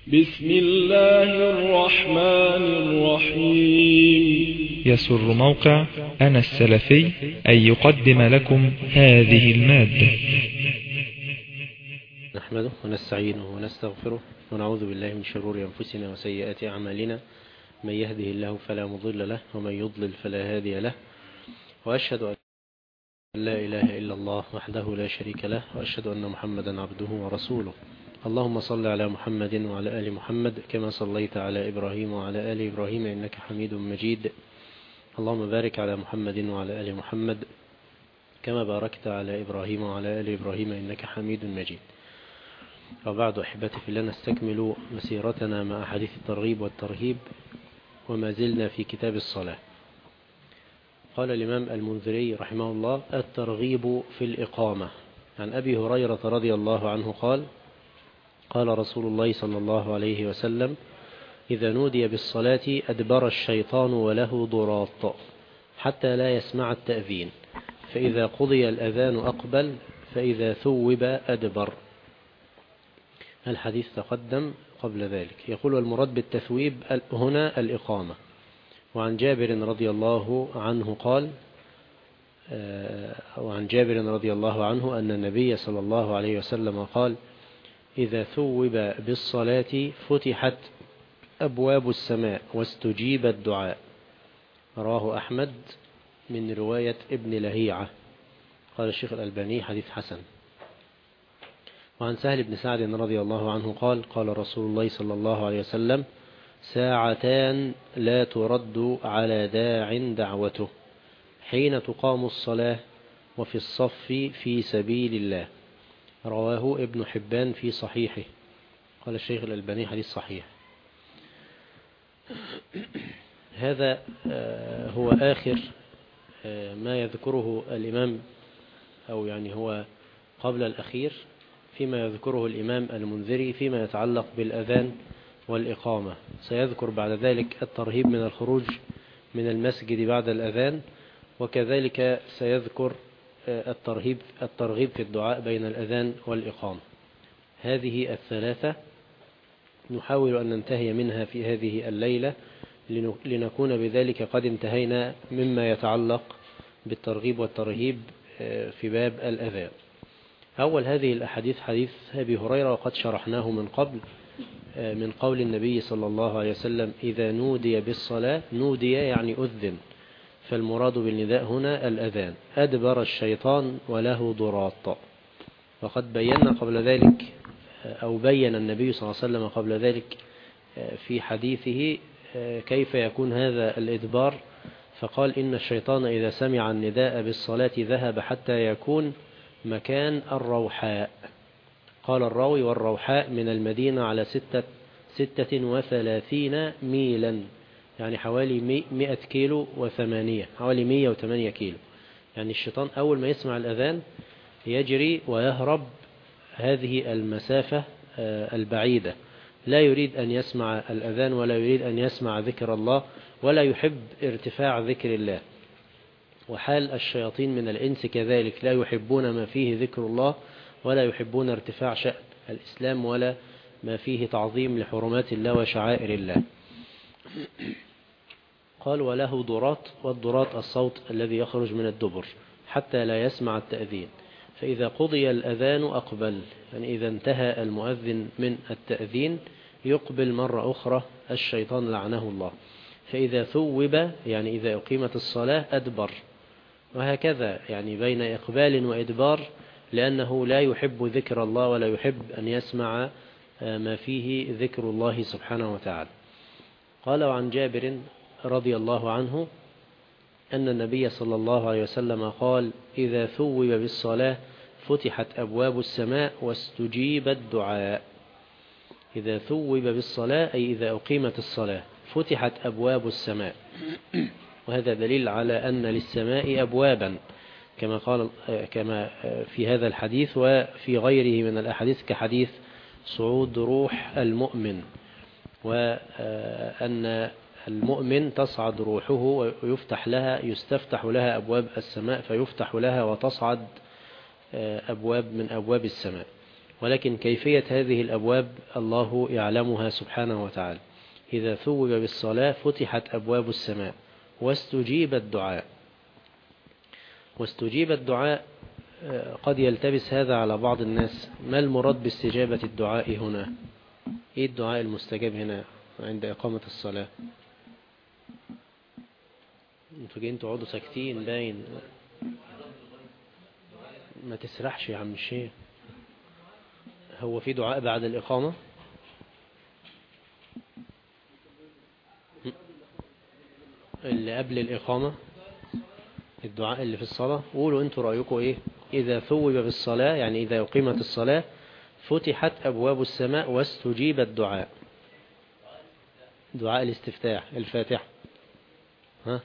بسم الله الرحمن الرحيم. يسر موقع أنا السلفي أن يقدم لكم هذه المادة. نحمده ونستعينه ونستغفره ونعوذ بالله من شرور أنفسنا وسيئات أعمالنا، من يهده الله فلا مضل له ومن يضلل فلا هادي له، وأشهد أن لا إله إلا الله وحده لا شريك له، وأشهد أن محمدا عبده ورسوله. اللهم صل على محمد وعلى آل محمد كما صليت على إبراهيم وعلى آل إبراهيم إنك حميد مجيد. اللهم بارك على محمد وعلى آل محمد كما باركت على إبراهيم وعلى آل إبراهيم إنك حميد مجيد. وبعد أحبتي في الله، نستكمل مسيرتنا مع حديث الترغيب والترهيب، وما زلنا في كتاب الصلاة. قال الإمام المنذري رحمه الله: الترغيب في الإقامة. عن أبي هريرة رضي الله عنه قال: قال رسول الله صلى الله عليه وسلم: إذا نودي بالصلاة أدبر الشيطان وله ضراط حتى لا يسمع التأذين، فإذا قضي الأذان أقبل، فإذا ثوب أدبر. الحديث تقدم قبل ذلك. يقول: والمراد بالتثويب هنا الإقامة. وعن جابر رضي الله عنه قال: وعن جابر رضي الله عنه أن النبي صلى الله عليه وسلم قال: إذا ثوب بالصلاة فتحت أبواب السماء واستجيب الدعاء. رواه أحمد من رواية ابن لهيعة. قال الشيخ الألباني: حديث حسن. وعن سهل بن سعد رضي الله عنه قال: قال رسول الله صلى الله عليه وسلم: ساعتان لا ترد على داع دعوته، حين تقام الصلاة وفي الصف في سبيل الله. رواه ابن حبان في صحيحه. قال الشيخ الألباني: حديث صحيح. هذا هو آخر ما يذكره الإمام، أو يعني هو قبل الأخير فيما يذكره الإمام المنذري فيما يتعلق بالأذان والإقامة. سيذكر بعد ذلك الترهيب من الخروج من المسجد بعد الأذان، وكذلك سيذكر الترغيب في الدعاء بين الأذان والإقامة. هذه الثلاثة نحاول أن ننتهي منها في هذه الليلة، لنكون بذلك قد انتهينا مما يتعلق بالترغيب والترهيب في باب الأذان. أول هذه الأحاديث حديث أبي هريرة، وقد شرحناه من قبل، من قول النبي صلى الله عليه وسلم: إذا نودي بالصلاة، نودي يعني أذن، فالمراد بالنداء هنا الأذان. أدبر الشيطان وله ضراط. وقد بينا قبل ذلك، أو بين النبي صلى الله عليه وسلم قبل ذلك في حديثه كيف يكون هذا الإدبار، فقال: إن الشيطان إذا سمع النداء بالصلاة ذهب حتى يكون مكان الروحاء. قال الراوي: والروحاء من المدينة على 36 ميلا، يعني حوالي 100 كيلو و8، حوالي 108 كيلو. يعني الشيطان أول ما يسمع الأذان يجري ويهرب هذه المسافة البعيدة، لا يريد أن يسمع الأذان، ولا يريد أن يسمع ذكر الله، ولا يحب ارتفاع ذكر الله. وحال الشياطين من الإنس كذلك، لا يحبون ما فيه ذكر الله، ولا يحبون ارتفاع شأن الإسلام، ولا ما فيه تعظيم لحرمات الله وشعائر الله. قال: وله ضراط. والضراط الصوت الذي يخرج من الدبر حتى لا يسمع التأذين، فإذا قضي الأذان أقبل، يعني إذا انتهى المؤذن من التأذين يقبل مرة أخرى الشيطان لعنه الله. فإذا ثوب، يعني إذا أقيمت الصلاة، أدبر. وهكذا يعني بين إقبال وإدبار، لأنه لا يحب ذكر الله، ولا يحب أن يسمع ما فيه ذكر الله سبحانه وتعالى. قال: وعن جابر رضي الله عنه أن النبي صلى الله عليه وسلم قال: إذا ثوب بالصلاة فتحت أبواب السماء واستجيب الدعاء. إذا ثوب بالصلاة أي إذا أقيمت الصلاة فتحت أبواب السماء. وهذا دليل على أن للسماء أبوابا، كما في هذا الحديث وفي غيره من الأحاديث، كحديث صعود روح المؤمن، وأن المؤمن تصعد روحه يستفتح لها أبواب السماء، فيفتح لها وتصعد أبواب من أبواب السماء. ولكن كيفية هذه الأبواب الله يعلمها سبحانه وتعالى. إذا ثوب بالصلاة فتحت أبواب السماء واستجيب الدعاء. واستجيب الدعاء قد يلتبس هذا على بعض الناس. ما المراد باستجابة الدعاء هنا؟ إيه الدعاء المستجاب هنا عند إقامة الصلاة؟ انتوا جايين تقعدوا ساكتين باين. ما تسرحش يا عم الشيخ. هو في دعاء بعد الإقامة؟ اللي قبل الإقامة الدعاء اللي في الصلاة. قولوا انتوا رأيكم ايه. إذا ثوب بالصلاة يعني إذا أقيمت الصلاة فتحت أبواب السماء واستجيب الدعاء. دعاء الاستفتاح الفاتحة. ها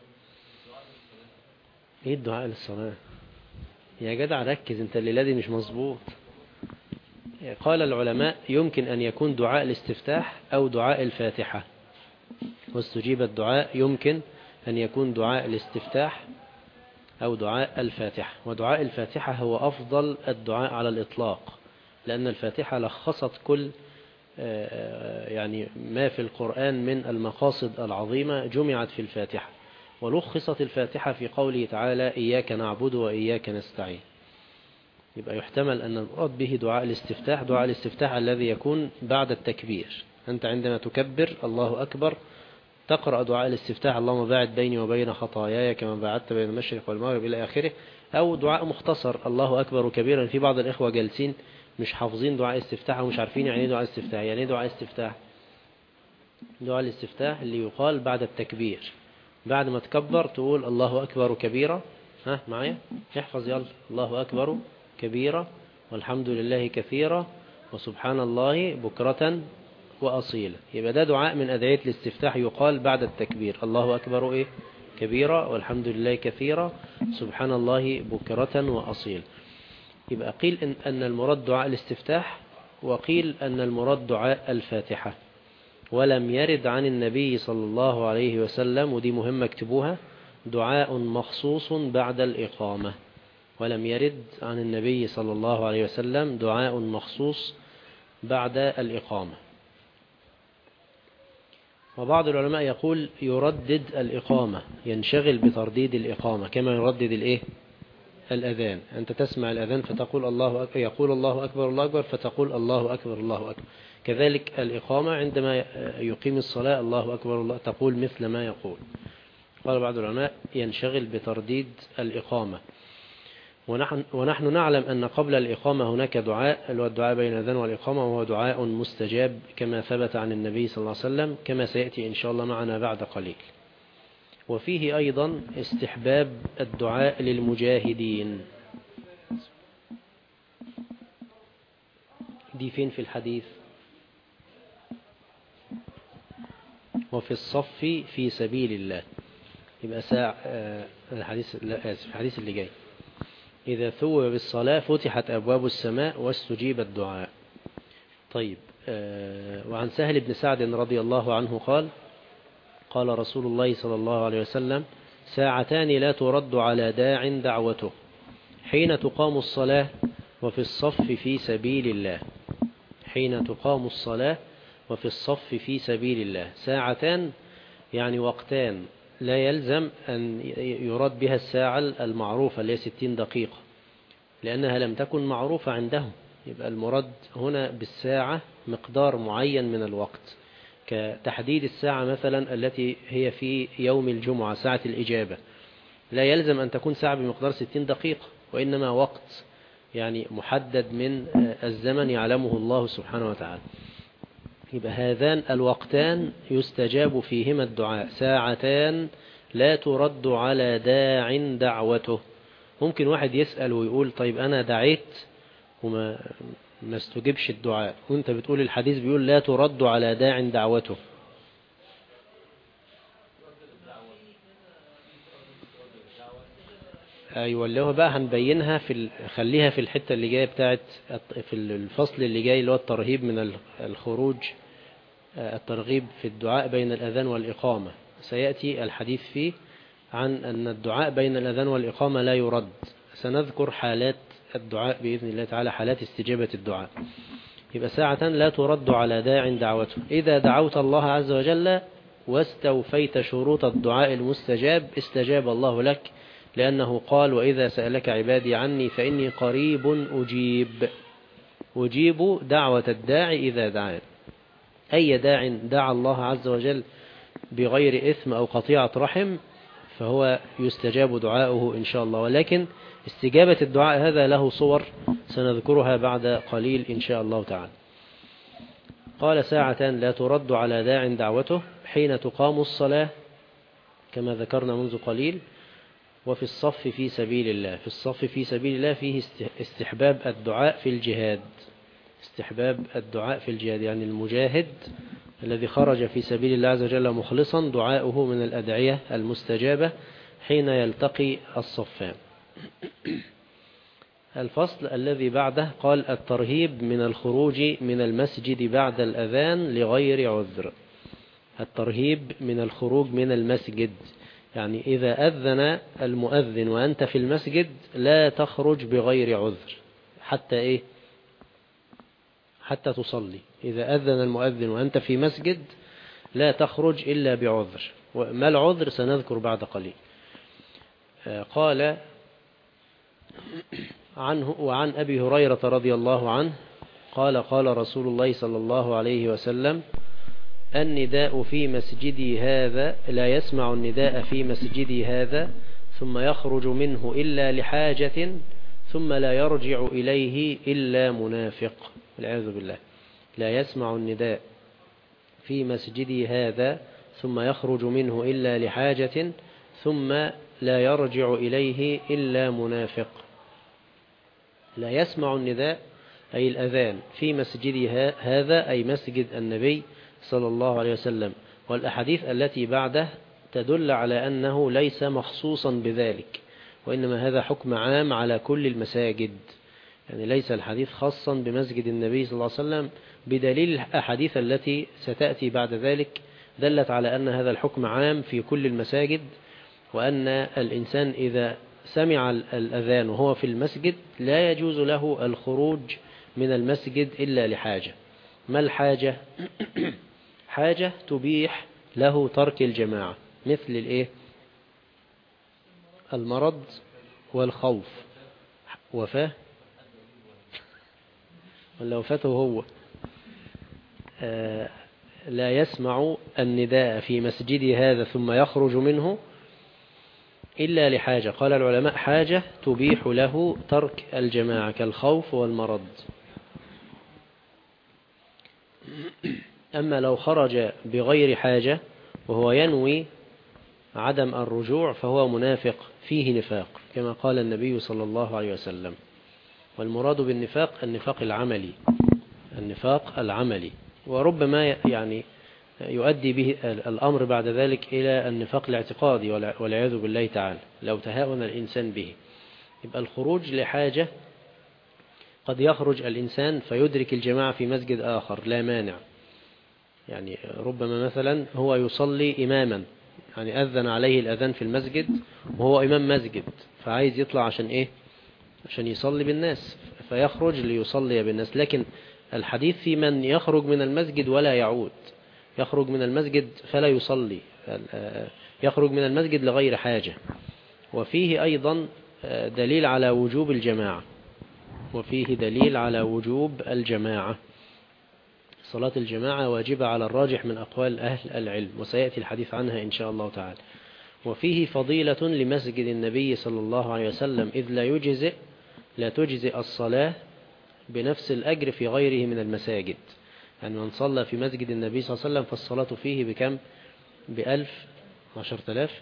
ايه الدعاء للصلاة يا جدع؟ ركز انت، الليلة دي مش مظبوط. قال العلماء يمكن أن يكون دعاء الاستفتاح أو دعاء الفاتحة. واستجيب الدعاء يمكن أن يكون دعاء الاستفتاح أو دعاء الفاتحة. ودعاء الفاتحة هو أفضل الدعاء على الإطلاق، لأن الفاتحة لخصت كل يعني ما في القرآن من المقاصد العظيمة جمعت في الفاتحة. ولخصت الفاتحة في قوله تعالى إياك نعبد وإياك نستعين. يبقى يحتمل أن المراد به دعاء الاستفتاح، دعاء الاستفتاح الذي يكون بعد التكبير. أنت عندما تكبر الله أكبر تقرأ دعاء الاستفتاح اللهم باعد بيني وبين خطاياي كما باعدت بين المشرق والمغرب إلى آخره. أو دعاء مختصر الله أكبر كبيرا. في بعض الإخوة جالسين مش حافظين دعاء استفتاح ومش عارفين يعني ايه دعاء استفتاح. يعني ايه دعاء استفتاح؟ دعاء الاستفتاح اللي يقال بعد التكبير. بعد ما تكبر تقول الله أكبر كبيرا. ها معايا احفظ يلا. الله أكبر كبيرا والحمد لله كثيرا وسبحان الله بكرة وأصيلا. يبقى ده دعاء من أدعية الاستفتاح يقال بعد التكبير. الله أكبر إيه كبيرا والحمد لله كثيرا سبحان الله بكرة وأصيلا. يبقى قيل أن المراد دعاء الاستفتاح، وقيل أن المراد دعاء الفاتحة. ولم يرد عن النبي صلى الله عليه وسلم، ودي مهمة اكتبوها، دعاء مخصوص بعد الإقامة. ولم يرد عن النبي صلى الله عليه وسلم دعاء مخصوص بعد الإقامة. وبعض العلماء يقول يردد الإقامة، ينشغل بترديد الإقامة كما يردد الإيه؟ الأذان. أنت تسمع الأذان فتقول الله أكبر، يقول الله أكبر الله أكبر فتقول الله أكبر الله أكبر. كذلك الإقامة عندما يقيم الصلاة الله أكبر الله تقول مثل ما يقول. قال بعض العلماء ينشغل بترديد الإقامة. ونحن نعلم أن قبل الإقامة هناك دعاء، اللي هو الدعاء بين الأذان والإقامة، وهو دعاء مستجاب كما ثبت عن النبي صلى الله عليه وسلم كما سيأتي إن شاء الله معنا بعد قليل. وفيه أيضا استحباب الدعاء للمجاهدين. دي فين في الحديث؟ وفي الصف في سبيل الله. يبقى الحديث اللي جاي إذا ثوب بالصلاة فتحت أبواب السماء واستجيب الدعاء. طيب وعن سهل بن سعد رضي الله عنه قال رسول الله صلى الله عليه وسلم ساعتان لا ترد على داع دعوته حين تقام الصلاة وفي الصف في سبيل الله. حين تقام الصلاة وفي الصف في سبيل الله. ساعتان يعني وقتان، لا يلزم أن يراد بها الساعة المعروفة اللي هي 60 دقيقة، لأنها لم تكن معروفة عندهم. يبقى المراد هنا بالساعة مقدار معين من الوقت، كتحديد الساعة مثلا التي هي في يوم الجمعة ساعة الإجابة. لا يلزم أن تكون ساعة بمقدار 60 دقيقة، وإنما وقت يعني محدد من الزمن يعلمه الله سبحانه وتعالى. يبقى هذان الوقتان يستجاب فيهما الدعاء. ساعتان لا ترد على داع دعوته. ممكن واحد يسأل ويقول طيب أنا دعيت وما استجبش الدعاء، وانت بتقول الحديث بيقول لا ترد على داع دعوته. ايوه اللي هو بقى هنبينها خليها في الحتة اللي جاية بتاعت في الفصل اللي جاي اللي هو الترهيب من الخروج، الترغيب في الدعاء بين الأذان والإقامة. سيأتي الحديث فيه عن أن الدعاء بين الأذان والإقامة لا يرد. سنذكر حالات الدعاء بإذن الله تعالى، حالات استجابة الدعاء. يبقى ساعة لا ترد على داع دعوته. إذا دعوت الله عز وجل واستوفيت شروط الدعاء المستجاب استجاب الله لك، لأنه قال: وإذا سألك عبادي عني فإني قريب أجيب دعوة الداعي إذا دعان. أي داع دعا الله عز وجل بغير إثم أو قطيعة رحم فهو يستجاب دعاؤه إن شاء الله. ولكن استجابة الدعاء هذا له صور سنذكرها بعد قليل إن شاء الله تعالى. قال: ساعة لا ترد على داع دعوته حين تقام الصلاة كما ذكرنا منذ قليل، وفي الصف في سبيل الله. في الصف في سبيل الله فيه استحباب الدعاء في الجهاد. استحباب الدعاء في الجهاد يعني المجاهد الذي خرج في سبيل الله عز وجل مخلصا دعاؤه من الأدعية المستجابة حين يلتقي الصفان. الفصل الذي بعده قال: الترهيب من الخروج من المسجد بعد الأذان لغير عذر. الترهيب من الخروج من المسجد يعني إذا أذن المؤذن وأنت في المسجد لا تخرج بغير عذر حتى حتى تصلي. إذا أذن المؤذن وأنت في مسجد لا تخرج إلا بعذر. وما العذر سنذكر بعد قليل. قال عنه: وعن أبي هريرة رضي الله عنه قال: قال رسول الله صلى الله عليه وسلم: النداء في مسجدي هذا لا يسمع النداء في مسجدي هذا ثم يخرج منه إلا لحاجة ثم لا يرجع إليه إلا منافق. والعياذ بالله. لا يسمع النداء في مسجدي هذا ثم يخرج منه إلا لحاجة ثم لا يرجع إليه إلا منافق. لا يسمع النداء أي الأذان في مسجدي هذا أي مسجد النبي صلى الله عليه وسلم. والأحاديث التي بعده تدل على أنه ليس مخصوصا بذلك، وإنما هذا حكم عام على كل المساجد. يعني ليس الحديث خاصا بمسجد النبي صلى الله عليه وسلم، بدليل الأحاديث التي ستأتي بعد ذلك دلت على أن هذا الحكم عام في كل المساجد، وأن الإنسان إذا سمع الأذان وهو في المسجد لا يجوز له الخروج من المسجد إلا لحاجة. ما الحاجة؟ حاجة تبيح له ترك الجماعة، مثل المرض والخوف. وفاة ولا وفاته هو. لا يسمع النداء في مسجد هذا ثم يخرج منه إلا لحاجة. قال العلماء: حاجة تبيح له ترك الجماعة كالخوف والمرض. أما لو خرج بغير حاجة وهو ينوي عدم الرجوع فهو منافق فيه نفاق، كما قال النبي صلى الله عليه وسلم. والمراد بالنفاق النفاق العملي، النفاق العملي، وربما يعني يؤدي به الأمر بعد ذلك إلى النفاق الاعتقادي والعياذ بالله تعالى لو تهاون الإنسان به. يبقى الخروج لحاجة قد يخرج الإنسان فيدرك الجماعة في مسجد آخر لا مانع. يعني ربما مثلا هو يصلي إماما، يعني أذن عليه الأذان في المسجد وهو إمام مسجد، فعايز يطلع عشان عشان يصلي بالناس، فيخرج ليصلي بالناس. لكن الحديث في من يخرج من المسجد ولا يعود، يخرج من المسجد فلا يصلي، يخرج من المسجد لغير حاجة. وفيه أيضا دليل على وجوب الجماعة، وفيه دليل على وجوب الجماعة. صلاة الجماعة واجبة على الراجح من أقوال أهل العلم، وسيأتي الحديث عنها إن شاء الله تعالى. وفيه فضيلة لمسجد النبي صلى الله عليه وسلم، إذ لا تجزئ الصلاة بنفس الأجر في غيره من المساجد. يعني من صلى في مسجد النبي صلى الله عليه وسلم فالصلاة فيه بكم؟ ب1000 10,000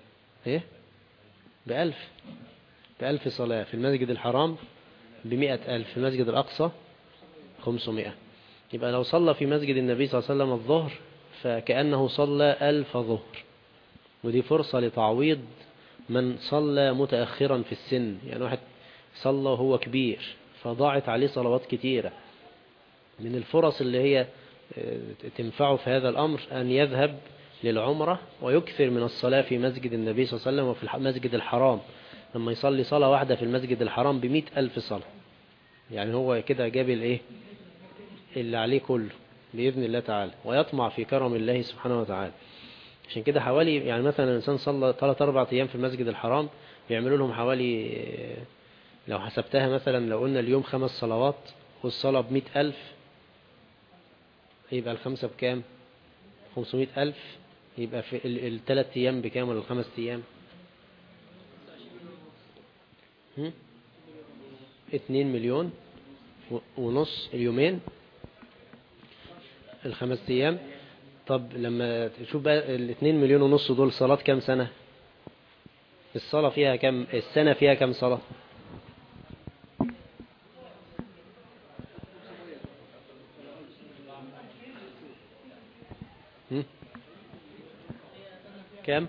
ب1000 صلاة. في المسجد الحرام ب100,000، في المسجد الأقصى 500. يبقى لو صلى في مسجد النبي صلى الله عليه وسلم الظهر فكأنه صلى 1000 ظهر. ودي فرصة لتعويض من صلى متأخرا في السن، يعني واحد صلى وهو كبير فضاعت عليه صلوات كتيرة. من الفرص اللي هي تنفعه في هذا الأمر أن يذهب للعمرة ويكثر من الصلاة في مسجد النبي صلى الله عليه وسلم وفي المسجد الحرام. لما يصلي صلاة واحدة في المسجد الحرام ب100,000 صلاة، يعني هو كده جاب اللي عليه كله بإذن الله تعالى، ويطمع في كرم الله سبحانه وتعالى. عشان كده حوالي يعني مثلا الإنسان صلى 3-4 أيام في المسجد الحرام بيعملوا لهم حوالي، لو حسبتها مثلا لو قلنا اليوم 5 صلوات والصلاة ب100,000 يبقى ال5 بكام؟ 500,000. يبقى في 3 أيام بكام ولا 5 أيام؟ 2,5 مليون اليومين، 5 أيام. طب لما تشوف بقى 2,5 مليون دول صلاة كام سنة؟ الصلاة فيها كام؟ السنة فيها كام صلاة؟ كام؟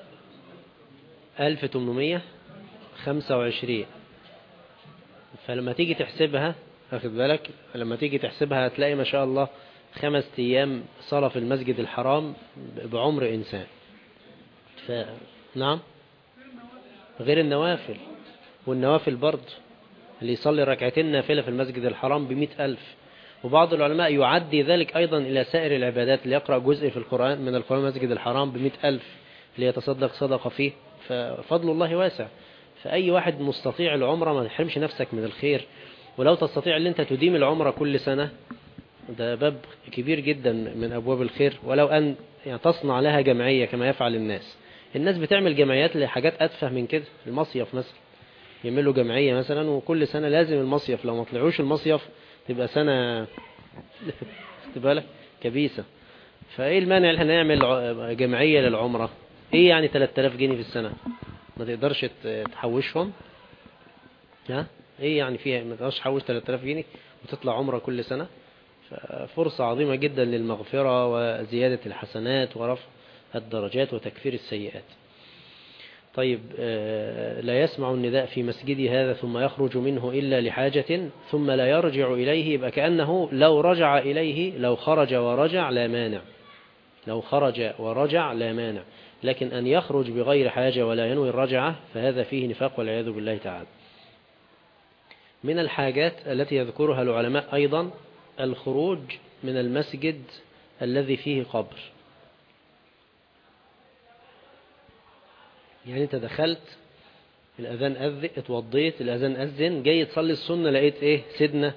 1825. فلما تيجي تحسبها، واخد بالك، لما تيجي تحسبها هتلاقي ما شاء الله 5 أيام صلاة في المسجد الحرام بعمر إنسان. نعم، غير النوافل. والنوافل برضه اللي يصلي 2 ركعتين نافلة في المسجد الحرام ب100,000. وبعض العلماء يعدي ذلك أيضا إلى سائر العبادات، اللي يقرأ جزء في القرآن من القرآن المسجد الحرام ب100,000 ليتصدق صدقة فيه. ففضل الله واسع. فأي واحد مستطيع العمرة ما تحرمش نفسك من الخير. ولو تستطيع أن أنت تديم العمرة كل سنة، ده باب كبير جدا من أبواب الخير. ولو أن يعني تصنع لها جمعية كما يفعل الناس بتعمل جمعيات لحاجات أتفه من كده. المصيف مثلا يعملوا جمعية مثلا، وكل سنة لازم المصيف، لو ما طلعوش المصيف تبقى سنة تبقى كبيسة. فايه المانع ان احنا نعمل جمعية للعمرة؟ ايه يعني 3000 جنيه في السنة؟ ما تقدرش تحوشهم؟ ها ايه يعني فيها ما تقدرش تحوش 3000 جنيه وتطلع عمرة كل سنة؟ ففرصة عظيمة جدا للمغفرة وزيادة الحسنات ورفع الدرجات وتكفير السيئات. طيب، لا يسمع النداء في مسجدي هذا ثم يخرج منه إلا لحاجة ثم لا يرجع إليه، يبقى كأنه لو رجع إليه، لو خرج ورجع لا مانع، لو خرج ورجع لا مانع. لكن أن يخرج بغير حاجة ولا ينوي الرجعة فهذا فيه نفاق والعياذ بالله تعالى. من الحاجات التي يذكرها العلماء أيضا الخروج من المسجد الذي فيه قبر. يعني انت دخلت، الأذان أذن، اتوضيت، الأذان أذن، جاي تصلي السنة لقيت ايه؟ سيدنا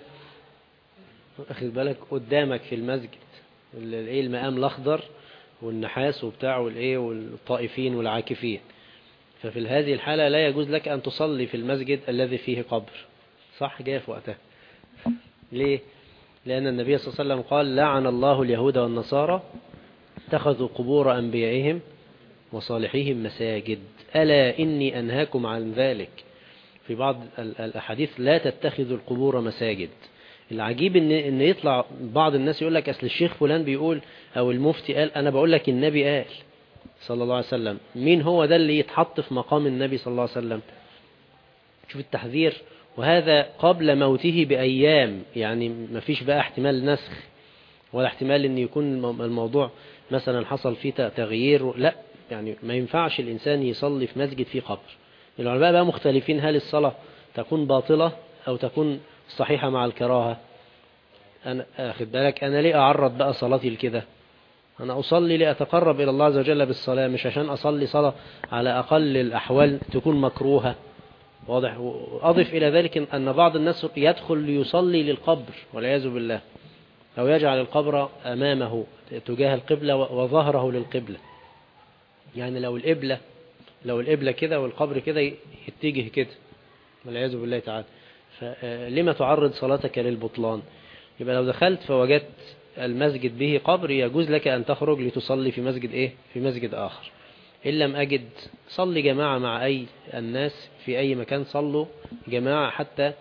أخذ بالك قدامك في المسجد الايه؟ المقام الأخضر والنحاس وبتاع والايه والطائفين والعاكفين. ففي هذه الحالة لا يجوز لك أن تصلي في المسجد الذي فيه قبر. صح، جاء في وقتها. ليه؟ لأن النبي صلى الله عليه وسلم قال: لعن الله اليهود والنصارى اتخذوا قبور أنبيائهم وصالحيهم مساجد، ألا إني أنهاكم عن ذلك. في بعض الأحاديث: لا تتخذوا القبور مساجد. العجيب إن يطلع بعض الناس يقول لك أصل الشيخ فلان بيقول أو المفتي قال. أنا بقول لك النبي قال صلى الله عليه وسلم. مين هو ده اللي يتحط في مقام النبي صلى الله عليه وسلم؟ شوف التحذير. وهذا قبل موته بأيام، يعني ما فيش بقى احتمال نسخ ولا احتمال ان يكون الموضوع مثلا حصل فيه تغيير. لا، يعني ما ينفعش الإنسان يصلي في مسجد فيه قبر. العلماء بقى مختلفين هل الصلاة تكون باطلة أو تكون صحيحة مع الكراهة. أنا أخذ بالك، أنا ليه أعرض بقى صلاتي لكده؟ أنا أصلي لأتقرب إلى الله عز وجل بالصلاة، مش عشان أصلي صلاة على أقل الأحوال تكون مكروهة. واضح. وأضف إلى ذلك أن بعض الناس يدخل ليصلي للقبر والعياذ بالله، أو يجعل القبر أمامه تجاه القبلة وظهره للقبلة. يعني لو القبلة كده والقبر كده يتجه كده والعياذ بالله تعالى، فلما تعرض صلاتك للبطلان؟ يبقى لو دخلت فوجدت المسجد به قبر يجوز لك أن تخرج لتصلي في مسجد إيه؟ في مسجد آخر. إن لم أجد صلي جماعة مع أي الناس في أي مكان، صلوا جماعة حتى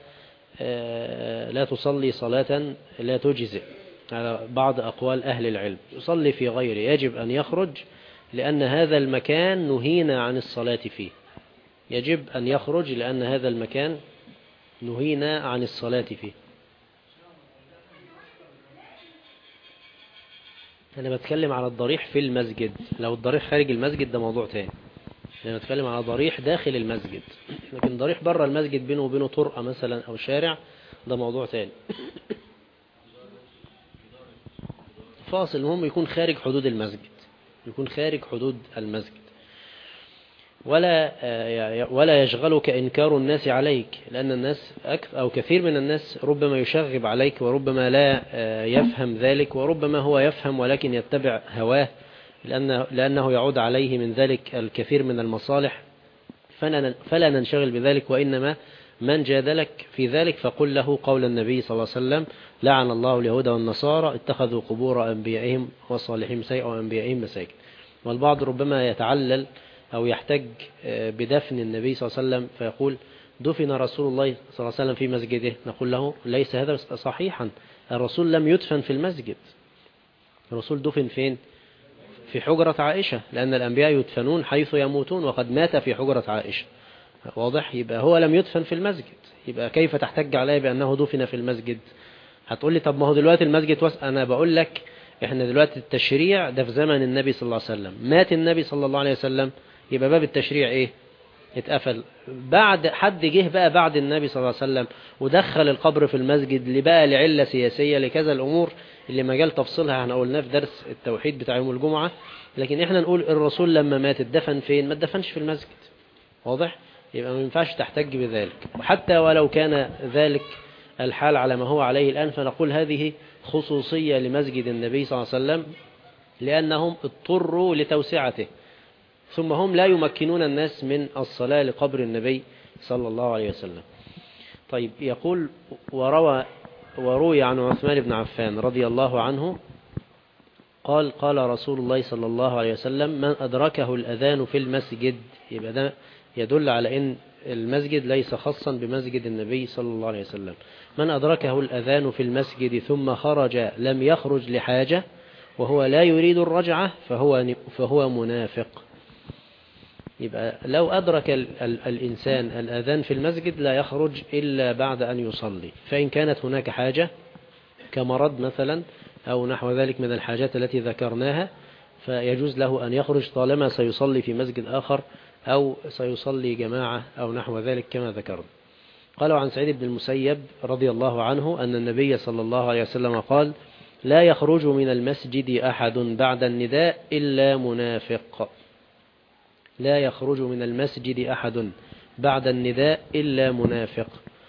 لا تصلي صلاة لا تجزئ على بعض أقوال أهل العلم. يصلي في غيره، يجب أن يخرج لأن هذا المكان نهينا عن الصلاة فيه. يجب أن يخرج لأن هذا المكان نهينا عن الصلاة فيه. أنا بتكلم على الضريح في المسجد. لو الضريح خارج المسجد ده موضوع تاني. أنا بتكلم على ضريح داخل المسجد، لكن ضريح برا المسجد بينه وبينه طرقة مثلا أو شارع، ده موضوع تاني. فاصل، المهم يكون خارج حدود المسجد، يكون خارج حدود المسجد. ولا يشغلك إنكار الناس عليك، لأن الناس أو كثير من الناس ربما يشغب عليك وربما لا يفهم ذلك، وربما هو يفهم ولكن يتبع هواه لأنه يعود عليه من ذلك الكثير من المصالح، فلا ننشغل بذلك. وإنما من جادلك في ذلك فقل له قول النبي صلى الله عليه وسلم: لعن الله اليهود والنصارى اتخذوا قبور أنبيائهم وصالحين مساجد أو أنبيائهم مساجد. والبعض ربما يتعلل أو يحتج بدفن النبي صلى الله عليه وسلم فيقول: دفن رسول الله صلى الله عليه وسلم في مسجده. نقول له: ليس هذا صحيحا، الرسول لم يدفن في المسجد، الرسول دفن فين؟ في حجرة عائشة، لأن الأنبياء يدفنون حيث يموتون، وقد مات في حجرة عائشة. واضح؟ يبقى هو لم يدفن في المسجد، يبقى كيف تحتج عليه بأنه دفن في المسجد؟ هتقول لي: طب ما هو دلوقتي المسجد أنا بقول لك احنا دلوقتي التشريع ده في زمن النبي صلى الله عليه وسلم، مات النبي صلى الله عليه وسلم، يبقى باب التشريع ايه؟ اتقفل. بعد حد جه بقى بعد النبي صلى الله عليه وسلم ودخل القبر في المسجد لبقى لعلة سياسية لكذا الأمور اللي مجال تفصيلها احنا قلناه في درس التوحيد بتاع يوم الجمعة. لكن احنا نقول الرسول لما مات اتدفن فين؟ ما اتدفنش في المسجد. واضح؟ يبقى ما ينفعش تحتج بذلك، وحتى ولو كان ذلك الحال على ما هو عليه الآن فنقول هذه خصوصية لمسجد النبي صلى الله عليه وسلم، لأنهم اضطروا لتوسعته، ثم هم لا يمكنون الناس من الصلاة لقبر النبي صلى الله عليه وسلم. طيب، يقول: وروي عن عثمان بن عفان رضي الله عنه قال: قال رسول الله صلى الله عليه وسلم: من أدركه الأذان في المسجد. يبقى ده يدل على أن المسجد ليس خاصا بمسجد النبي صلى الله عليه وسلم. من أدركه الأذان في المسجد ثم خرج لم يخرج لحاجة وهو لا يريد الرجعة فهو منافق. يبقى لو أدرك الإنسان الأذان في المسجد لا يخرج إلا بعد أن يصلي، فإن كانت هناك حاجة كمرض مثلا أو نحو ذلك من الحاجات التي ذكرناها فيجوز له أن يخرج طالما سيصلي في مسجد آخر أو سيصلي جماعة أو نحو ذلك كما ذكرنا. قالوا عن سعيد بن المسيب رضي الله عنه أن النبي صلى الله عليه وسلم قال: لا يخرج من المسجد أحد بعد النداء إلا منافق. لا يخرج من المسجد أحد بعد النداء إلا منافق.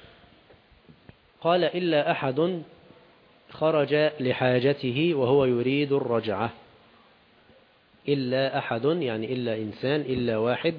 قال: إلا أحد خرج لحاجته وهو يريد الرجعة. إلا أحد يعني إلا إنسان، إلا واحد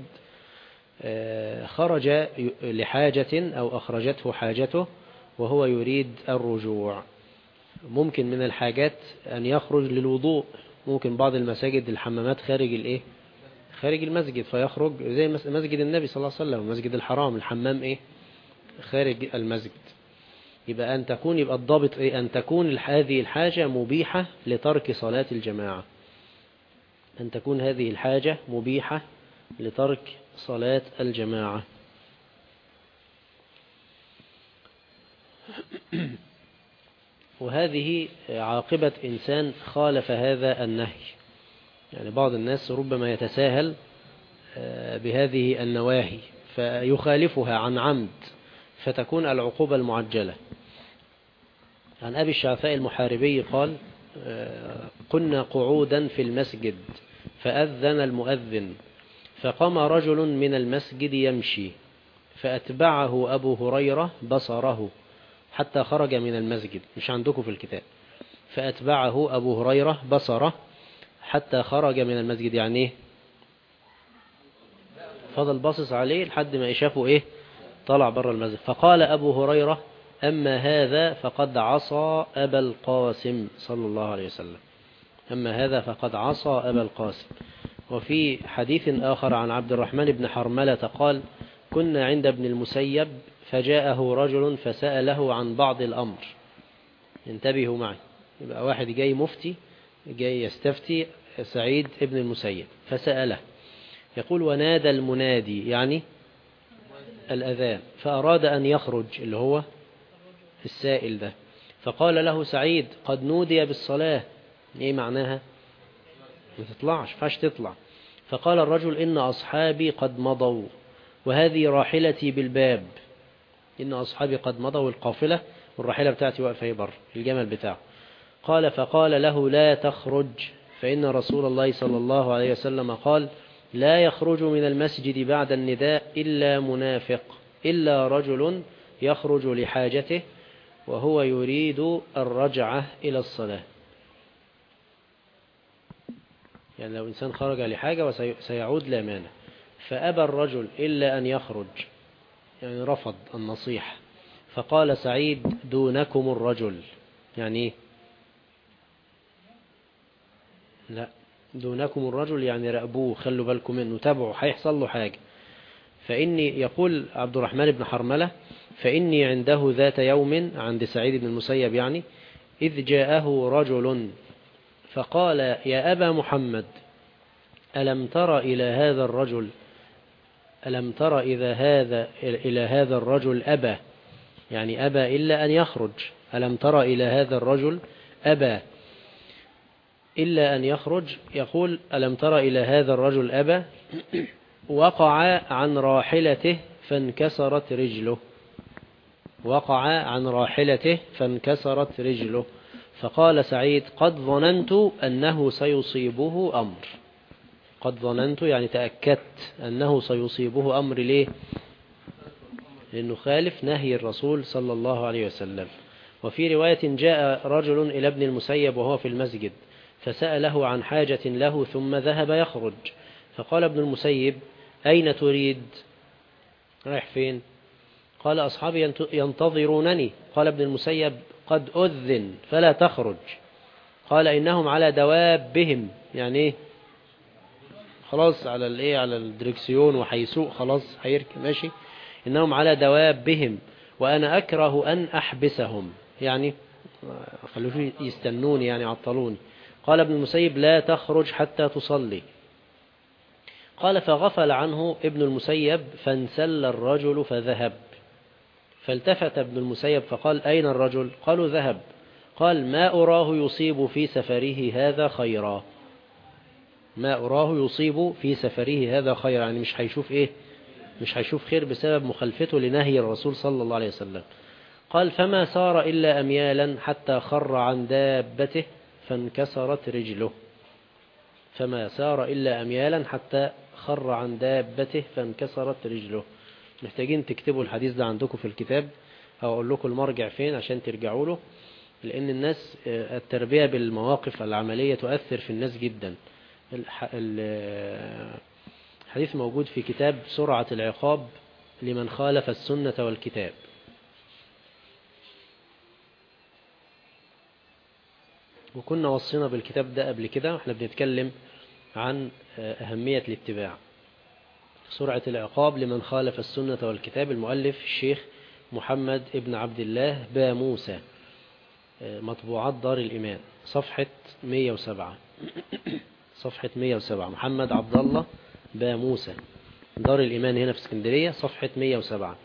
خرج لحاجة أو أخرجته حاجته وهو يريد الرجوع. ممكن من الحاجات أن يخرج للوضوء، ممكن بعض المساجد الحمامات خارج المسجد فيخرج زي مسجد النبي صلى الله عليه وسلم، مسجد الحرام الحمام خارج المسجد. يبقى الضابط أن تكون هذه الحاجة مبيحة لترك صلاة الجماعة، أن تكون هذه الحاجة مبيحة لترك صلاة الجماعة. وهذه عاقبة إنسان خالف هذا النهي. يعني بعض الناس ربما يتساهل بهذه النواهي فيخالفها عن عمد فتكون العقوبة المعجلة. عن أبي الشعثاء المحاربي قال: كنا قعودا في المسجد فأذن المؤذن فقام رجل من المسجد يمشي فأتبعه أبو هريرة بصره حتى خرج من المسجد. مش عندكم في الكتاب. فأتبعه أبو هريرة بصره حتى خرج من المسجد، يعني فضل باصص عليه لحد ما شافه طلع بره المسجد. فقال أبو هريرة: أما هذا فقد عصى أبا القاسم صلى الله عليه وسلم. أما هذا فقد عصى أبا القاسم. وفي حديث آخر عن عبد الرحمن بن حرملة قال: كنا عند ابن المسيب فجاءه رجل فسأله عن بعض الأمر. انتبهوا معي، يبقى واحد جاي مفتي جاي يستفتي سعيد ابن المسيب فسأله، يقول: ونادى المنادي يعني الأذان فأراد أن يخرج اللي هو السائل ده، فقال له سعيد: قد نودي بالصلاة. ايه معناها؟ ما تطلعش، فاش تطلع. فقال الرجل: إن أصحابي قد مضوا وهذه راحلتي بالباب. إن أصحابي قد مضوا القافلة والراحلة بتاعتي واقفة بره الجمل بتاعه. قال فقال له لا تخرج، فإن رسول الله صلى الله عليه وسلم قال لا يخرج من المسجد بعد النداء إلا منافق إلا رجل يخرج لحاجته وهو يريد الرجعة إلى الصلاة. يعني لو إنسان خرج لحاجة وسيعود لا مانع، فأبى الرجل إلا أن يخرج، يعني رفض النصيحة. فقال سعيد دونكم الرجل، يعني إيه؟ لا، دونكم الرجل يعني راقبوه، خلوا بالكم منه، تابعوا، هيحصل له حاجة. فإني، يقول عبد الرحمن بن حرملة، فإني عنده ذات يوم، عند سعيد بن المسيب يعني، إذ جاءه رجل فقال يا أبا محمد ألم تر إلى هذا الرجل، ألم تر إلى هذا الرجل أبى، يعني أبى إلا أن يخرج، ألم تر إلى هذا الرجل أبى إلا أن يخرج. يقول ألم تر إلى هذا الرجل أبى وقع عن راحلته فانكسرت رجله، وقع عن راحلته فانكسرت رجله. فقال سعيد قد ظننت أنه سيصيبه أمر، قد ظننت يعني تأكدت أنه سيصيبه أمر. ليه؟ لأنه خالف نهي الرسول صلى الله عليه وسلم. وفي رواية جاء رجل إلى ابن المسيب وهو في المسجد فسأله عن حاجة له ثم ذهب يخرج، فقال ابن المسيب أين تريد؟ رايح فين؟ قال أصحابي ينتظرونني. قال ابن المسيب قد أذن فلا تخرج. قال إنهم على دوابهم، يعني إيه؟ خلاص على الإيه، على الدركسيون وحيسوق، خلاص هيركب ماشي. إنهم على دوابهم وأنا أكره أن أحبسهم، يعني خلوه يستنوني، يعني عطلوني. قال ابن المسيب لا تخرج حتى تصلي. قال فغفل عنه ابن المسيب فانسل الرجل فذهب. فالتفت ابن المسيب فقال أين الرجل؟ قالوا ذهب. قال ما أراه يصيب في سفره هذا خيرا، ما أراه يصيب في سفره هذا خيرا، يعني مش هيشوف إيه، مش هيشوف خير بسبب مخالفته لنهي الرسول صلى الله عليه وسلم. قال فما سار إلا أميالا حتى خر عن دابته فانكسرت رجله، فما سار إلا أميالا حتى خر عن دابته فانكسرت رجله. محتاجين تكتبوا الحديث ده عندكم في الكتاب، أو أقول لكم المرجع فين عشان ترجعوا له، لأن الناس التربية بالمواقف العملية تؤثر في الناس جدا. الحديث موجود في كتاب سرعة العقاب لمن خالف السنة والكتاب. وكنا وصينا بالكتاب ده قبل كده، واحنا بنتكلم عن أهمية الاتباع. سرعة العقاب لمن خالف السنة والكتاب، المؤلف الشيخ محمد ابن عبد الله با موسى، مطبوعات دار الإيمان، صفحة 107 صفحة 107 محمد عبد الله با موسى، دار الإيمان هنا في اسكندرية، صفحة 107.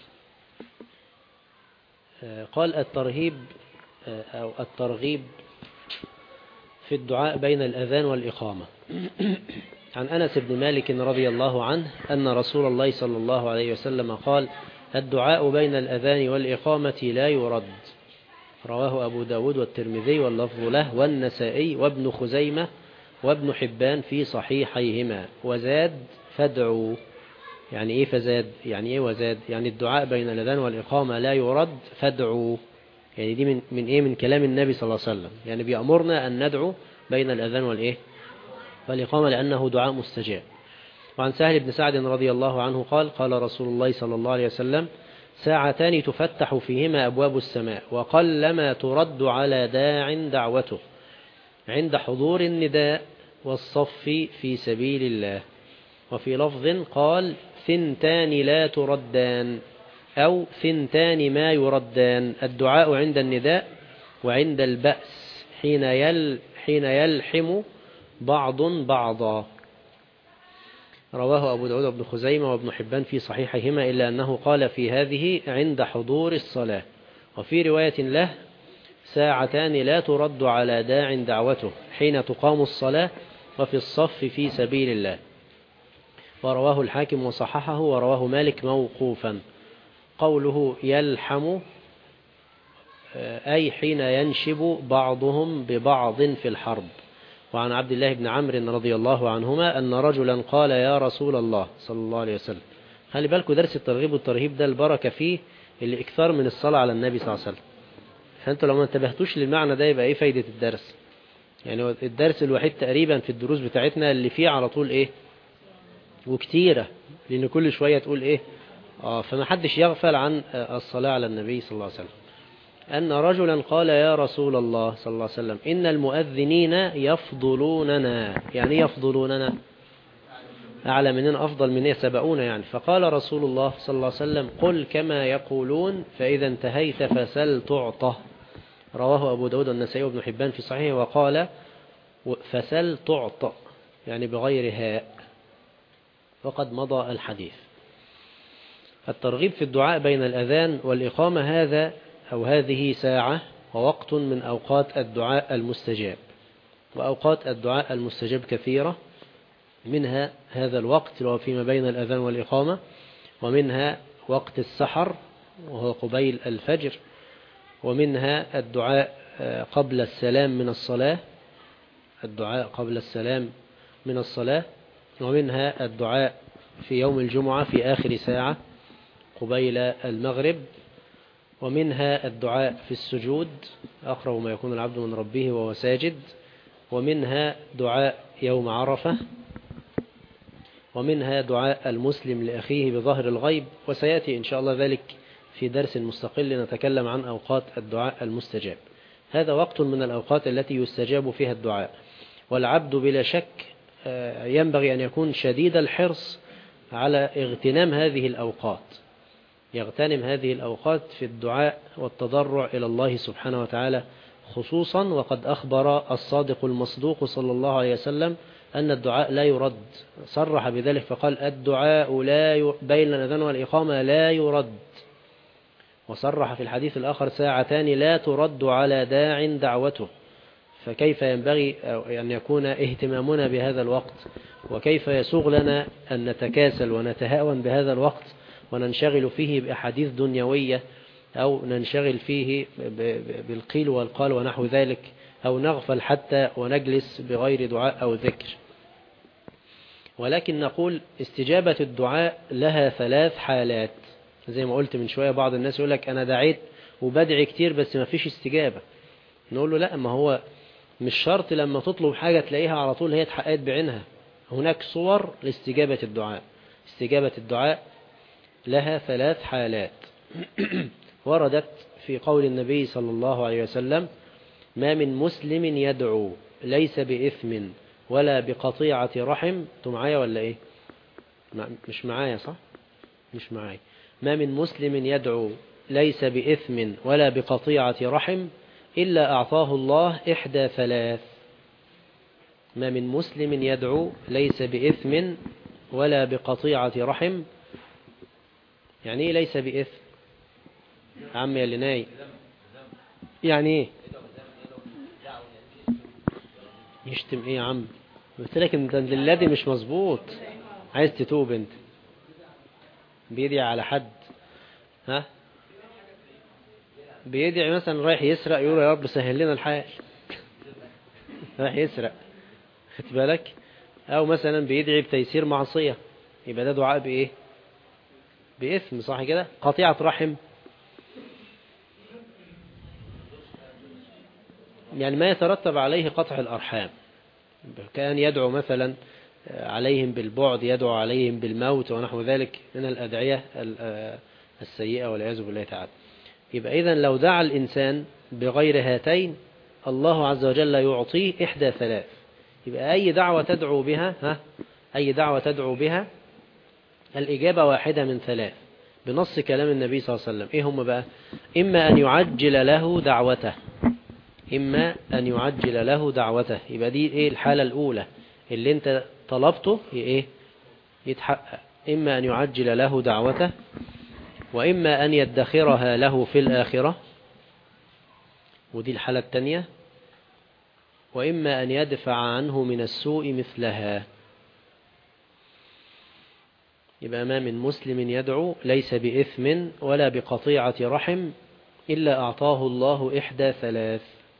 قال الترهيب أو الترغيب في الدعاء بين الأذان والإقامة. عن أنس بن مالك رضي الله عنه أن رسول الله صلى الله عليه وسلم قال الدعاء بين الأذان والإقامة لا يرد. رواه أبو داود والترمذي واللفظ له والنسائي وابن خزيمة وابن حبان في صحيحيهما. وزاد فادعوا. يعني إيه فزاد؟ يعني إيه وزاد؟ يعني الدعاء بين الأذان والإقامة لا يرد فادعوا، يعني دي من إيه؟ من كلام النبي صلى الله عليه وسلم، يعني بيأمرنا أن ندعو بين الأذان والإيه والإقامة لأنه دعاء مستجاب. وعن سهل بن سعد رضي الله عنه قال قال رسول الله صلى الله عليه وسلم ساعتان تفتح فيهما أبواب السماء وقلما ترد على داع دعوته عند حضور النداء والصف في سبيل الله. وفي لفظ قال ثنتان لا تردان أو ثنتان ما يردان، الدعاء عند النداء وعند البأس حين يلحم بعض بعضا. رواه أبو داود وابن خزيمة وابن حبان في صحيحهما، إلا أنه قال في هذه عند حضور الصلاة. وفي رواية له ساعتان لا ترد على داع دعوته حين تقام الصلاة وفي الصف في سبيل الله. ورواه الحاكم وصححه، ورواه مالك موقوفا. قوله يلحم أي حين ينشب بعضهم ببعض في الحرب. وعن عبد الله بن عمرو رضي الله عنهما أن رجلا قال يا رسول الله صلى الله عليه وسلم. خلي بالكم درس الترغيب والترهيب ده البركة فيه اللي اكثر من الصلاة على النبي صلى الله عليه وسلم. فأنتوا لو ما انتبهتوش للمعنى ده يبقى ايه فايدة الدرس؟ يعني الدرس الوحيد تقريبا في الدروس بتاعتنا اللي فيه على طول ايه وكتيرة، لأن كل شوية تقول ايه فما حدش يغفل عن الصلاة على النبي صلى الله عليه وسلم. أن رجلا قال يا رسول الله صلى الله عليه وسلم إن المؤذنين يفضلوننا. يعني يفضلوننا أعلى مننا أفضل مننا سبقونا يعني. فقال رسول الله صلى الله عليه وسلم قل كما يقولون فإذا انتهيت فسل تعطى. رواه أبو داود والنسائي وابن حبان في صحيحه. وقال فسل تعطى يعني بغير هاء. وقد مضى الحديث. الترغيب في الدعاء بين الأذان والإقامة هذا أو هذه ساعة ووقت من أوقات الدعاء المستجاب. وأوقات الدعاء المستجاب كثيرة، منها هذا الوقت وهو فيما بين الأذان والإقامة، ومنها وقت السحر وهو قبيل الفجر، ومنها الدعاء قبل السلام من الصلاة، الدعاء قبل السلام من الصلاة، ومنها الدعاء في يوم الجمعة في آخر ساعة قبيل المغرب، ومنها الدعاء في السجود أقرب ما يكون العبد من ربه وهو ساجد، ومنها دعاء يوم عرفة، ومنها دعاء المسلم لأخيه بظهر الغيب. وسيأتي إن شاء الله ذلك في درس مستقل نتكلم عن أوقات الدعاء المستجاب. هذا وقت من الأوقات التي يستجاب فيها الدعاء، والعبد بلا شك ينبغي أن يكون شديد الحرص على اغتنام هذه الأوقات، يغتنم هذه الأوقات في الدعاء والتضرع إلى الله سبحانه وتعالى خصوصا. وقد أخبر الصادق المصدوق صلى الله عليه وسلم أن الدعاء لا يرد، صرح بذلك فقال الدعاء بين الأذان والإقامة لا يرد. وصرح في الحديث الآخر ساعتان لا ترد على داع دعوته. فكيف ينبغي أن يكون اهتمامنا بهذا الوقت، وكيف يسوغ لنا أن نتكاسل ونتهاون بهذا الوقت وننشغل فيه بأحاديث دنيوية، أو ننشغل فيه بالقيل والقال ونحو ذلك، أو نغفل حتى ونجلس بغير دعاء أو ذكر. ولكن نقول استجابة الدعاء لها 3 حالات. زي ما قلت من شوية بعض الناس يقول لك أنا دعيت وبدعي كتير بس ما فيش استجابة. نقول له لا، ما هو مش شرط لما تطلب حاجة تلاقيها على طول هي اتحققت بعينها. هناك صور لاستجابة الدعاء. استجابة الدعاء لها 3 حالات وردت في قول النبي صلى الله عليه وسلم ما من مسلم يدعو ليس بإثم ولا بقطيعة رحم. انتوا معايا ولا ايه؟ مش معايا صح؟ مش معايا. ما من مسلم يدعو ليس بإثم ولا بقطيعة رحم إلا أعطاه الله إحدى 3. ما من مسلم يدعو ليس بإثم ولا بقطيعة رحم. يعني ايه ليس بإثم؟ عمي اللي ناي يعني ايه؟ يشتم ايه يا عم؟ قلت لك انت الذي مش مظبوط، عايز تتوب انت. بيدعي على حد، ها؟ بيدعي مثلا رايح يسرق يقول يا رب سهل لنا الحال رايح يسرق، خدت بالك؟ او مثلا بيدعي بتيسير معصية، يبقى ده دعاء بايه؟ بإثم، صح كده؟ قطيعة رحم يعني ما يترتب عليه قطع الأرحام، كان يدعو مثلا عليهم بالبعد، يدعو عليهم بالموت ونحو ذلك من الأدعية السيئة والعياذ بالله تعالى. يبقى إذن لو دعا الإنسان بغير هاتين الله عز وجل يعطيه إحدى 3. يبقى أي دعوة تدعو بها أي دعوة تدعو بها الإجابة واحدة من 3 بنص كلام النبي صلى الله عليه وسلم. إيه هم بقى؟ إما أن يعجل له دعوته، إما أن يعجل له دعوته. يبقى دي إيه الحالة الأولى اللي أنت طلبته إيه؟ يتحقق. إما أن يعجل له دعوته، وإما أن يدخرها له في الآخرة، ودي الحالة الثانية، وإما أن يدفع عنه من السوء مثلها. يبقى ما من مسلم يدعو ليس بإثم ولا بقطيعة رحم إلا أعطاه الله إحدى ثلاث.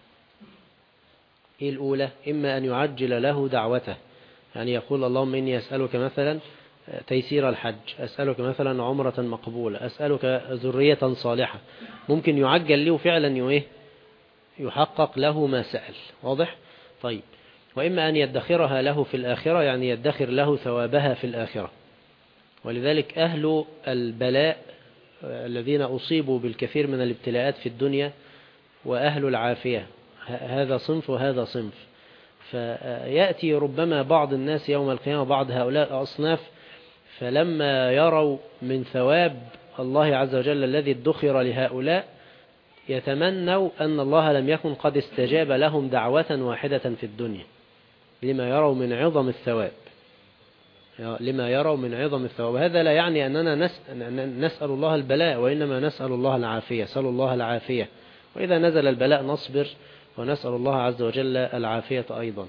إيه الأولى؟ إما أن يعجل له دعوته، يعني يقول اللهم إني أسألك مثلا تيسير الحج، أسألك مثلا عمرة مقبولة، أسألك ذرية صالحة، ممكن يعجل له فعلا يحقق له ما سأل. واضح؟ طيب. وإما أن يدخرها له في الآخرة، يعني يدخر له ثوابها في الآخرة. ولذلك أهل البلاء الذين أصيبوا بالكثير من الابتلاءات في الدنيا وأهل العافية، هذا صنف وهذا صنف. فيأتي ربما بعض الناس يوم القيامة، بعض هؤلاء أصناف، فلما يروا من ثواب الله عز وجل الذي ادخر لهؤلاء يتمنوا أن الله لم يكن قد استجاب لهم دعوة واحدة في الدنيا، لما يروا من عظم الثواب، لما يروا من عظم الثواب. وهذا لا يعني أننا نسأل الله البلاء، وإنما نسأل الله العافية، سأل الله العافية. وإذا نزل البلاء نصبر ونسأل الله عز وجل العافية أيضا.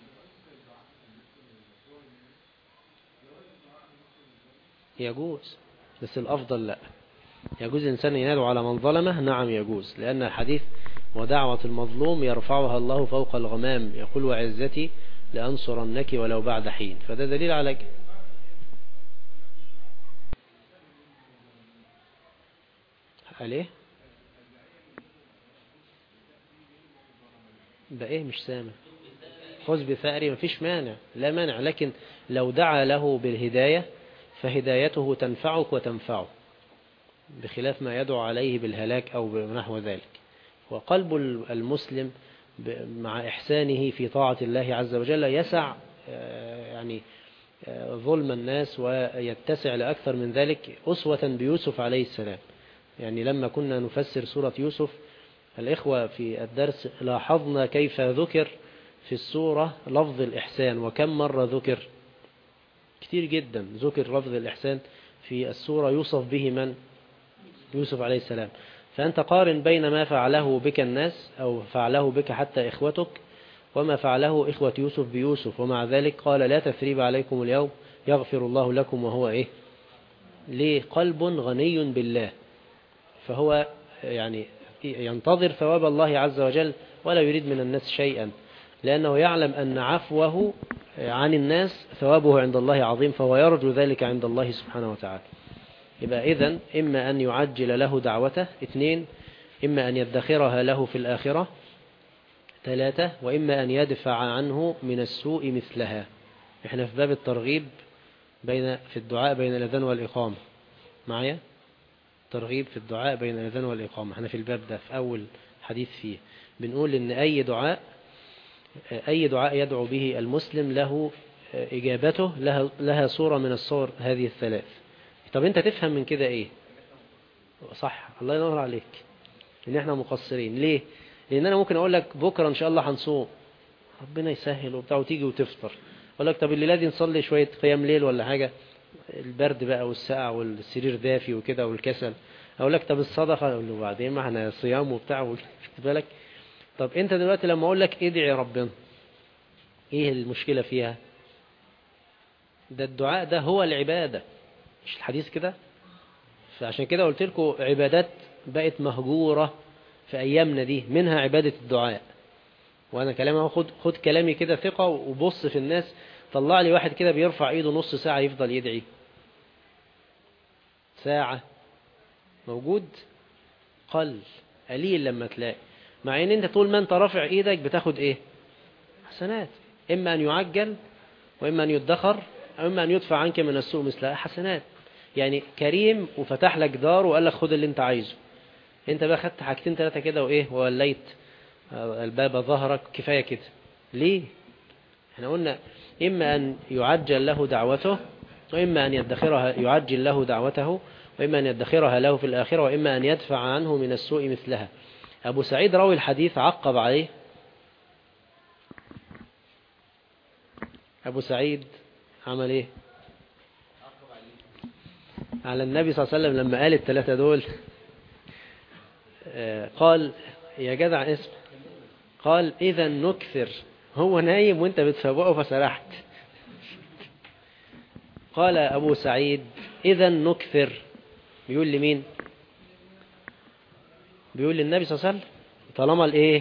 يجوز، بس الأفضل لا. يجوز الإنسان ينادوا على من ظلمه، نعم يجوز، لأن الحديث ودعوة المظلوم يرفعها الله فوق الغمام، يقول وعزتي لأنصرنك ولو بعد حين. فده دليل على عليه. ده ايه مش سامع؟ خذ بثأري، مفيش مانع، لا مانع، لكن لو دعا له بالهداية فهدايته تنفعك وتنفعه، بخلاف ما يدعو عليه بالهلاك أو بنحو ذلك. وقلب المسلم مع إحسانه في طاعة الله عز وجل يسع يعني ظلم الناس، ويتسع لأكثر من ذلك، أسوة بيوسف عليه السلام. يعني لما كنا نفسر سورة يوسف الإخوة في الدرس لاحظنا كيف ذكر في السورة لفظ الإحسان، وكم مرة ذكر، كتير جدا ذكر لفظ الإحسان في السورة، يوصف به من؟ يوسف عليه السلام. فأنت قارن بين ما فعله بك الناس أو فعله بك حتى إخوتك وما فعله إخوة يوسف بيوسف، ومع ذلك قال لا تثريب عليكم اليوم يغفر الله لكم، وهو إيه؟ ليه؟ قلب غني بالله، فهو يعني ينتظر ثواب الله عز وجل ولا يريد من الناس شيئا، لأنه يعلم أن عفوه عن الناس ثوابه عند الله عظيم، فهو يرجو ذلك عند الله سبحانه وتعالى. يبقى إذن إما أن يعجل له دعوته، 2 إما أن يدخرها له في الآخرة، 3 وإما أن يدفع عنه من السوء مثلها. إحنا في باب الترغيب في الدعاء بين الأذان والإقامة، معايا؟ ترغيب في الدعاء بين الأذان والإقامة، احنا في الباب ده في أول حديث فيه بنقول إن أي دعاء يدعو به المسلم له إجابته لها صورة من الصور هذه الثلاث. طب أنت تفهم من كده إيه؟ صح، الله ينور عليك، إن احنا مقصرين. ليه؟ لأن أنا ممكن أقول لك بكرة إن شاء الله هنصوم، ربنا يسهل وبتاع، وتيجي وتفطر، أقول لك طب الليلة دي نصلي شوية قيام ليل ولا حاجة، البرد بقى والسقع والسرير دافي وكده والكسل، أقول لك طب الصدقة، أقول له بعدين ما احنا صيام وبتاع بالك. طب أنت دلوقتي لما أقول لك ادعي ربنا، إيه المشكلة فيها؟ ده الدعاء ده هو العبادة، مش الحديث كده؟ فعشان كده قلت لكم عبادات بقت مهجورة في أيامنا دي، منها عبادة الدعاء. وأنا كلامي خد كلامي كده ثقة، وبص في الناس، طلع لي واحد كده بيرفع ايده نص ساعة يفضل يدعي، ساعة موجود؟ قليل لما تلاقي، مع ان انت طول ما انت رافع ايدك بتاخد ايه؟ حسنات، اما ان يعجل واما ان يدخر، او اما ان يدفع عنك من السوء مثلها، حسنات. يعني كريم وفتح لك دار وقال لك خد اللي انت عايزه، انت بقى خدت حاجتين 3 كده وايه، ووليت الباب ظهرك، كفاية كده. ليه؟ احنا قلنا إما أن يعجل له دعوته، وإما أن يعجل له دعوته، وإما أن يدخرها له في الآخرة، وإما أن يدفع عنه من السوء مثلها. أبو سعيد راوي الحديث عقب عليه، أبو سعيد عمل إيه؟ على النبي صلى الله عليه وسلم لما قال ال3 دول، قال يا جدع اسم، قال إذا نكثر، هو نايم وانت بتفوقه فسرحت. قال أبو سعيد إذا نكثر، بيقول لمين؟ بيقول للنبي صلى الله عليه وسلم طالما الايه،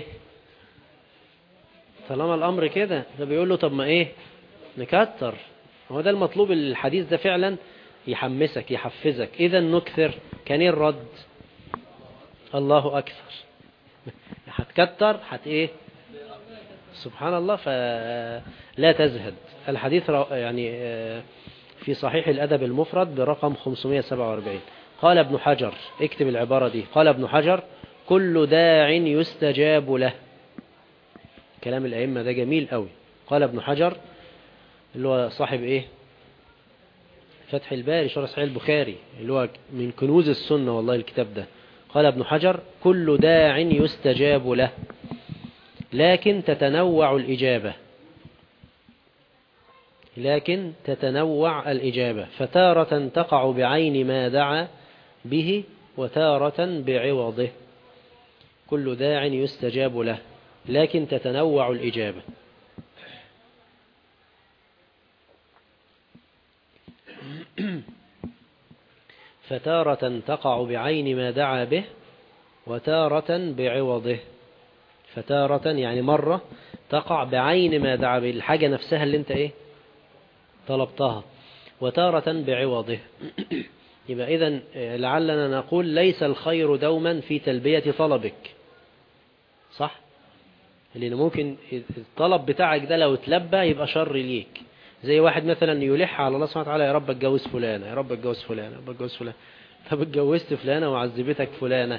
طالما الامر كده، فبيقول له طب ما ايه نكتر. هو ده المطلوب. الحديث ده فعلا يحمسك يحفزك. اذا نكثر. كان ايه الرد؟ الله اكثر. هتكتر ايه؟ سبحان الله. فلا تزهد. الحديث يعني في صحيح الأدب المفرد برقم 547. قال ابن حجر، اكتب العبارة دي، قال ابن حجر كل داع يستجاب له. كلام الأئمة ده جميل قوي. قال ابن حجر اللي هو صاحب ايه فتح الباري شرح صحيح البخاري، اللي هو من كنوز السنة والله الكتاب ده. قال ابن حجر كل داع يستجاب له لكن تتنوع الإجابة. لكن تتنوع الإجابة، فتارة تقع بعين ما دعا به وتارة بعوضه. كل داع يستجاب له لكن تتنوع الإجابة. فتارة تقع بعين ما دعا به وتارة بعوضه. فتارة يعني مرة تقع بعين ما دعا به، الحاجة نفسها اللي انت ايه طلبتها، وتارة بعوضه. يبقى إذن لعلنا نقول ليس الخير دوما في تلبية طلبك، صح؟ لأن ممكن الطلب بتاعك ده لو تلبى يبقى شر ليك. زي واحد مثلا يلح على الله سبحانه وتعالى يا رب اتجوز فلانة، يا رب اتجوز فلانة، يا رب اتجوز فلانة. طب اتجوزت فلانة وعذبتك فلانة.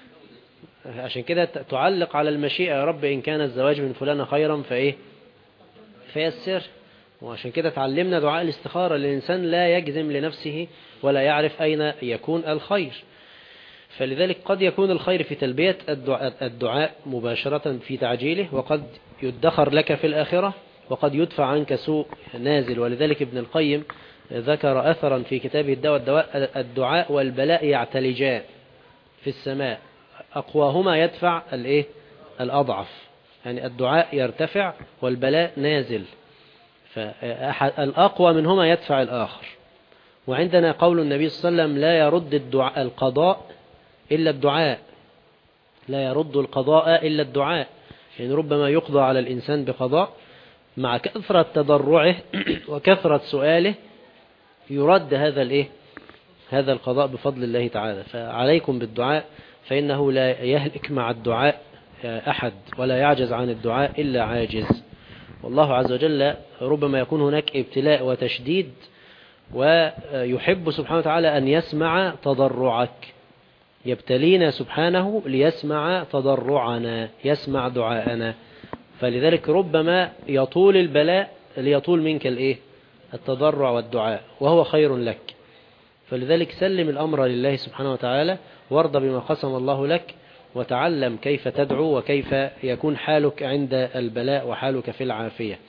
عشان كده تعلق على المشيئة، يا رب إن كان الزواج من فلانة خيرا فإيه فيسر. وعشان كده تعلمنا دعاء الاستخارة. الإنسان لا يجزم لنفسه ولا يعرف أين يكون الخير. فلذلك قد يكون الخير في تلبية الدعاء مباشرة في تعجيله، وقد يدخر لك في الآخرة، وقد يدفع عنك سوء نازل. ولذلك ابن القيم ذكر أثرا في كتابه الدواء الدعاء والبلاء يعتلجان في السماء، أقواهما يدفع الأضعف. يعني الدعاء يرتفع والبلاء نازل، فالأقوى منهما يدفع الآخر. وعندنا قول النبي صلى الله عليه وسلم لا يرد القضاء إلا الدعاء. لا يرد القضاء إلا الدعاء. يعني ربما يقضى على الإنسان بقضاء مع كثرة تضرعه وكثرة سؤاله يرد هذا القضاء بفضل الله تعالى. فعليكم بالدعاء، فإنه لا يهلك مع الدعاء أحد، ولا يعجز عن الدعاء إلا عاجز. والله عز وجل ربما يكون هناك ابتلاء وتشديد، ويحب سبحانه وتعالى أن يسمع تضرعك. يبتلينا سبحانه ليسمع تضرعنا، يسمع دعاءنا. فلذلك ربما يطول البلاء ليطول منك التضرع والدعاء، وهو خير لك. فلذلك سلم الأمر لله سبحانه وتعالى، وارض بما قسم الله لك، وتعلم كيف تدعو وكيف يكون حالك عند البلاء وحالك في العافية.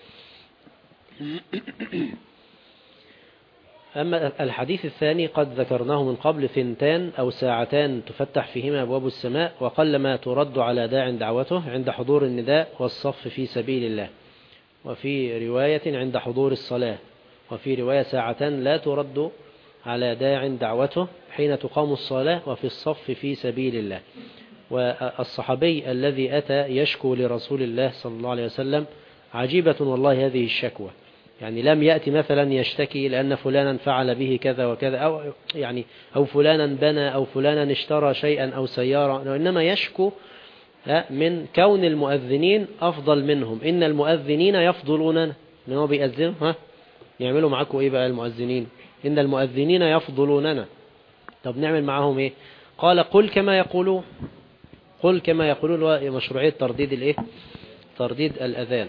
أما الحديث الثاني قد ذكرناه من قبل، 2 أو ساعتان تفتح فيهما أبواب السماء، وقلما ترد على داع دعوته عند حضور النداء والصف في سبيل الله. وفي رواية عند حضور الصلاة. وفي رواية 2 ساعة لا ترد على داع دعوته حين تقام الصلاة وفي الصف في سبيل الله. والصحابي الذي أتى يشكو لرسول الله صلى الله عليه وسلم، عجيبة والله هذه الشكوى. يعني لم يأتي مثلا يشتكي لأن فلانا فعل به كذا وكذا، أو فلانا بنى، أو فلانا اشترى شيئا أو سيارة، وإنما يشكو من كون المؤذنين أفضل منهم. إن المؤذنين يفضلوننا. من هو بيأذن يعملوا معكم إيه بقى المؤذنين؟ إن المؤذنين يفضلوننا. طب نعمل معهم إيه؟ قال قل كما يقولون. قل كما يقولون. مشروعية ترديد الأذان.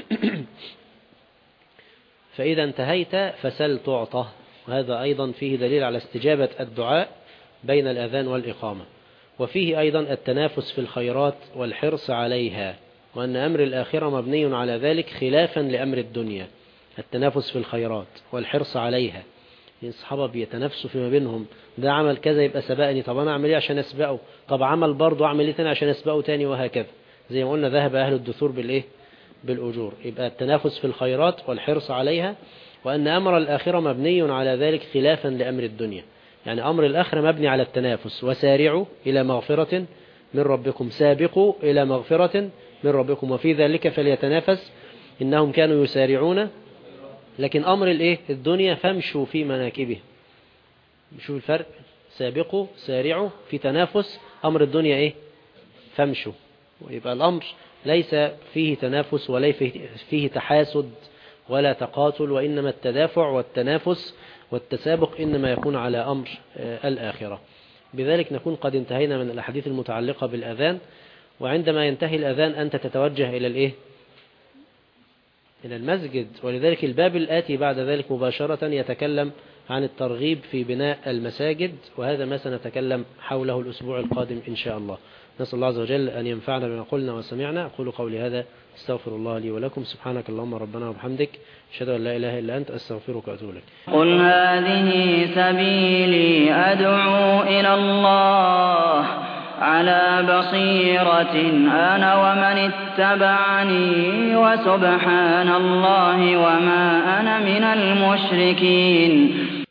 فإذا انتهيت فسل تعطى. وهذا أيضا فيه دليل على استجابة الدعاء بين الأذان والإقامة. وفيه أيضا التنافس في الخيرات والحرص عليها، وأن أمر الآخرة مبني على ذلك خلافا لأمر الدنيا. التنافس في الخيرات والحرص عليها. الصحابة بيتنافسوا فيما بينهم، ده عمل كذا يبقى سبقني، طب أنا أعمل إيه عشان أسبقه؟ طب عمل برضه أعمل إيه تاني عشان أسبقه تاني؟ وهكذا. زي ما قلنا ذهب أهل الدثور بالأجور. يبقى التنافس في الخيرات والحرص عليها، وأن أمر الآخرة مبني على ذلك خلافا لأمر الدنيا. يعني أمر الآخرة مبني على التنافس. وسارعوا إلى مغفرة من ربكم سابقوا إلى مغفرة من ربكم وفي ذلك فليتنافس إنهم كانوا يسارعون. لكن أمر الدنيا فامشوا في مناكبه. شوف الفرق، سابقوا سارعوا في تنافس، أمر الدنيا فامشوا. ويبقى الأمر ليس فيه تنافس ولا فيه تحاسد ولا تقاتل، وإنما التدافع والتنافس والتسابق إنما يكون على أمر الآخرة. بذلك نكون قد انتهينا من الأحاديث المتعلقة بالأذان. وعندما ينتهي الأذان أنت تتوجه إلى إلى المسجد. ولذلك الباب الآتي بعد ذلك مباشرة يتكلم عن الترغيب في بناء المساجد، وهذا ما سنتكلم حوله الأسبوع القادم إن شاء الله. نسأل الله عز وجل أن ينفعنا بما قلنا وسمعنا. أقول قولي هذا، استغفر الله لي ولكم. سبحانك اللهم ربنا وبحمدك، أشهد أن لا إله إلا أنت، أستغفرك وأتوب إليك. قل هذه سبيلي أدعو إلى الله على بصيرة أنا ومن اتبعني وسبحان الله وما أنا من المشركين.